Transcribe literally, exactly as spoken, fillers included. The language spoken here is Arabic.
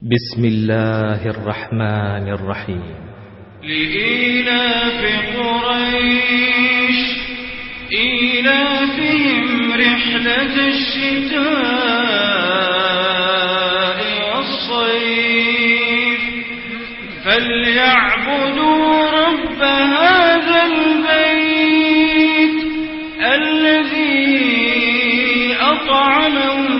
بسم الله الرحمن الرحيم. لإيلاف قريش إيلافهم رحلة الشتاء والصيف فليعبدوا رب هذا البيت الذي أطعمهم